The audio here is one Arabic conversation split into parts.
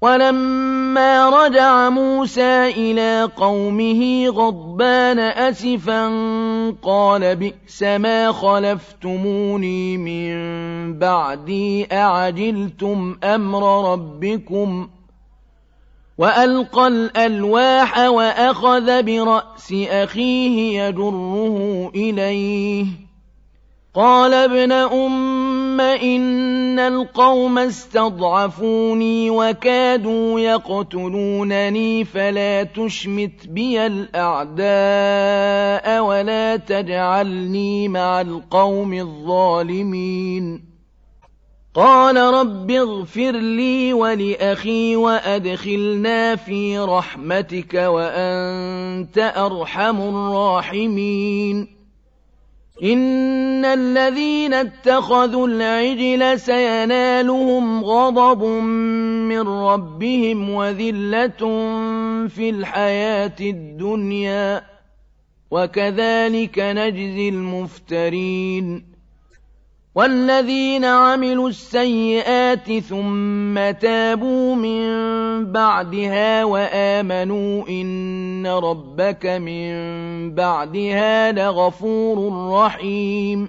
ولما رجع موسى إلى قومه غضبان أسفا قال بئس ما خلفتموني من بعدي أعجلتم أمر ربكم وألقى الألواح وأخذ برأس أخيه يجره إليه قال ابن أم إن القوم استضعفوني وكادوا يقتلونني فلا تشمت بي الأعداء ولا تجعلني مع القوم الظالمين قال رب اغفر لي ولأخي وأدخلنا في رحمتك وأنت أرحم الراحمين إن الذين اتخذوا العجل سينالهم غضب من ربهم وذلة في الحياة الدنيا وكذلك نجزي المفترين والذين عملوا السيئات ثم تابوا من بعدها وآمنوا إن ربك من بعدها لغفور رحيم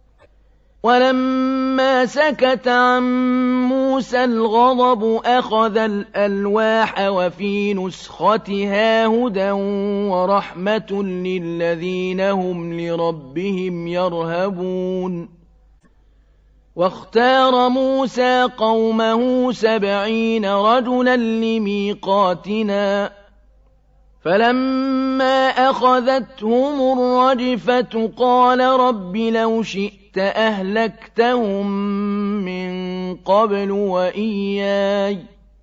ولما سكت عن موسى الغضب أخذ الألواح وفي نسختها هدى ورحمة للذين هم لربهم يرهبون واختار موسى قومه 70 رجلا لميقاتنا فلما أخذتهم الرجفة قال رب لو شئت أهلكتهم من قبل وإياي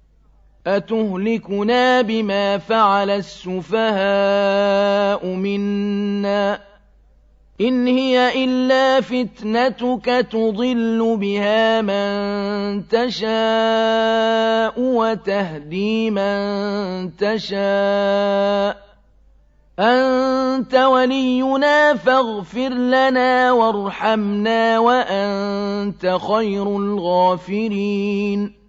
أتهلكنا بما فعل السفهاء منا إن هي إلا فتنتك تضل بها من تشاء وتهدي من تشاء أنت ولينا فاغفر لنا وارحمنا وأنت خير الغافرين